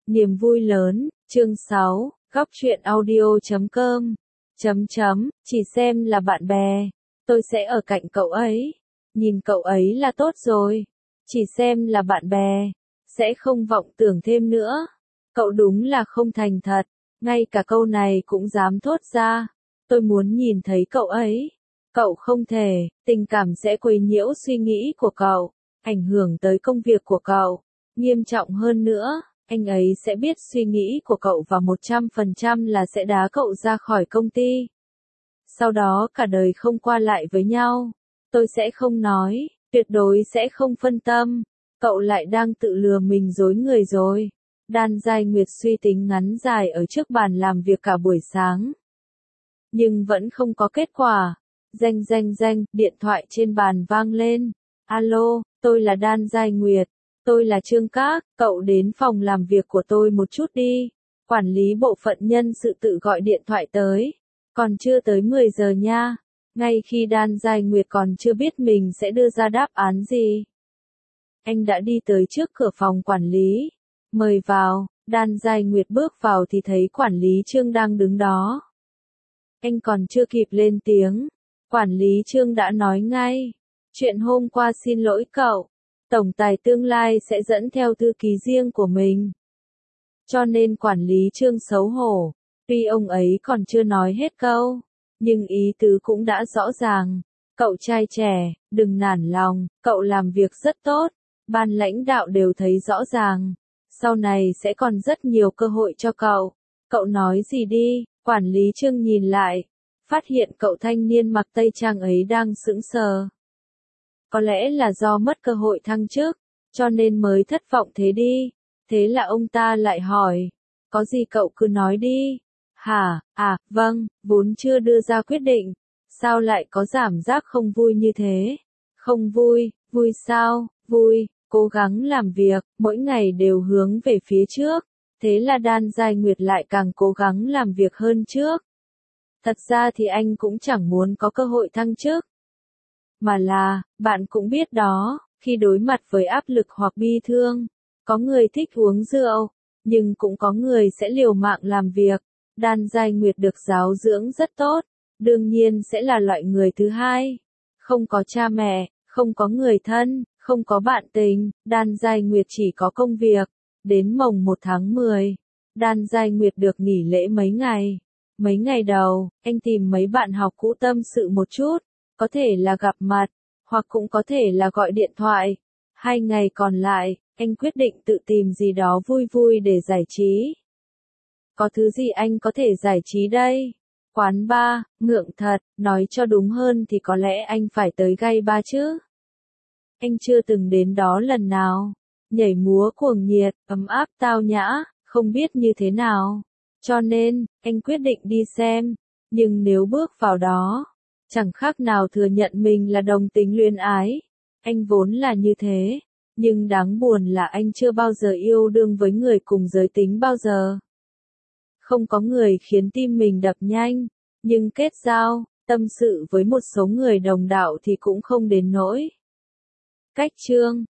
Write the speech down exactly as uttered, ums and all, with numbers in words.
Niềm vui lớn, chương sáu, góc truyện audio chấm com, chấm chấm, chỉ xem là bạn bè, tôi sẽ ở cạnh cậu ấy, nhìn cậu ấy là tốt rồi, chỉ xem là bạn bè, sẽ không vọng tưởng thêm nữa, cậu đúng là không thành thật, ngay cả câu này cũng dám thốt ra, tôi muốn nhìn thấy cậu ấy, cậu không thể, tình cảm sẽ quấy nhiễu suy nghĩ của cậu, ảnh hưởng tới công việc của cậu, nghiêm trọng hơn nữa. Anh ấy sẽ biết suy nghĩ của cậu và một trăm phần trăm là sẽ đá cậu ra khỏi công ty. Sau đó cả đời không qua lại với nhau. Tôi sẽ không nói, tuyệt đối sẽ không phân tâm. Cậu lại đang tự lừa mình dối người rồi. Đan Giai Nguyệt suy tính ngắn dài ở trước bàn làm việc cả buổi sáng. Nhưng vẫn không có kết quả. Danh danh danh, điện thoại trên bàn vang lên. Alo, tôi là Đan Giai Nguyệt. Tôi là Trương Các, cậu đến phòng làm việc của tôi một chút đi. Quản lý bộ phận nhân sự tự gọi điện thoại tới. Còn chưa tới mười giờ nha. Ngay khi Đan Giai Nguyệt còn chưa biết mình sẽ đưa ra đáp án gì. Anh đã đi tới trước cửa phòng quản lý. Mời vào, Đan Giai Nguyệt bước vào thì thấy quản lý Trương đang đứng đó. Anh còn chưa kịp lên tiếng. Quản lý Trương đã nói ngay. Chuyện hôm qua xin lỗi cậu. Tổng tài tương lai sẽ dẫn theo thư ký riêng của mình. Cho nên quản lý Trương xấu hổ. Tuy ông ấy còn chưa nói hết câu, nhưng ý tứ cũng đã rõ ràng. Cậu trai trẻ, đừng nản lòng, cậu làm việc rất tốt. Ban lãnh đạo đều thấy rõ ràng. Sau này sẽ còn rất nhiều cơ hội cho cậu. Cậu nói gì đi, quản lý Trương nhìn lại. Phát hiện cậu thanh niên mặc tây trang ấy đang sững sờ. Có lẽ là do mất cơ hội thăng chức, cho nên mới thất vọng thế đi. Thế là ông ta lại hỏi, có gì cậu cứ nói đi. Hả, à, vâng, vốn chưa đưa ra quyết định. Sao lại có cảm giác không vui như thế? Không vui, vui sao, vui, cố gắng làm việc, mỗi ngày đều hướng về phía trước. Thế là Đan Giai Nguyệt lại càng cố gắng làm việc hơn trước. Thật ra thì anh cũng chẳng muốn có cơ hội thăng chức. Mà là, bạn cũng biết đó, khi đối mặt với áp lực hoặc bi thương, có người thích uống rượu, nhưng cũng có người sẽ liều mạng làm việc. Đan Giai Nguyệt được giáo dưỡng rất tốt, đương nhiên sẽ là loại người thứ hai. Không có cha mẹ, không có người thân, không có bạn tình, Đan Giai Nguyệt chỉ có công việc. Đến mồng một tháng mười, Đan Giai Nguyệt được nghỉ lễ mấy ngày. Mấy ngày đầu, anh tìm mấy bạn học cũ tâm sự một chút. Có thể là gặp mặt, hoặc cũng có thể là gọi điện thoại. Hai ngày còn lại, anh quyết định tự tìm gì đó vui vui để giải trí. Có thứ gì anh có thể giải trí đây? Quán bar, ngượng thật, nói cho đúng hơn thì có lẽ anh phải tới gay bar chứ. Anh chưa từng đến đó lần nào. Nhảy múa cuồng nhiệt, ấm áp tao nhã, không biết như thế nào. Cho nên, anh quyết định đi xem. Nhưng nếu bước vào đó, chẳng khác nào thừa nhận mình là đồng tính luyến ái. Anh vốn là như thế, nhưng đáng buồn là anh chưa bao giờ yêu đương với người cùng giới tính bao giờ. Không có người khiến tim mình đập nhanh, nhưng kết giao, tâm sự với một số người đồng đạo thì cũng không đến nỗi. Cách chương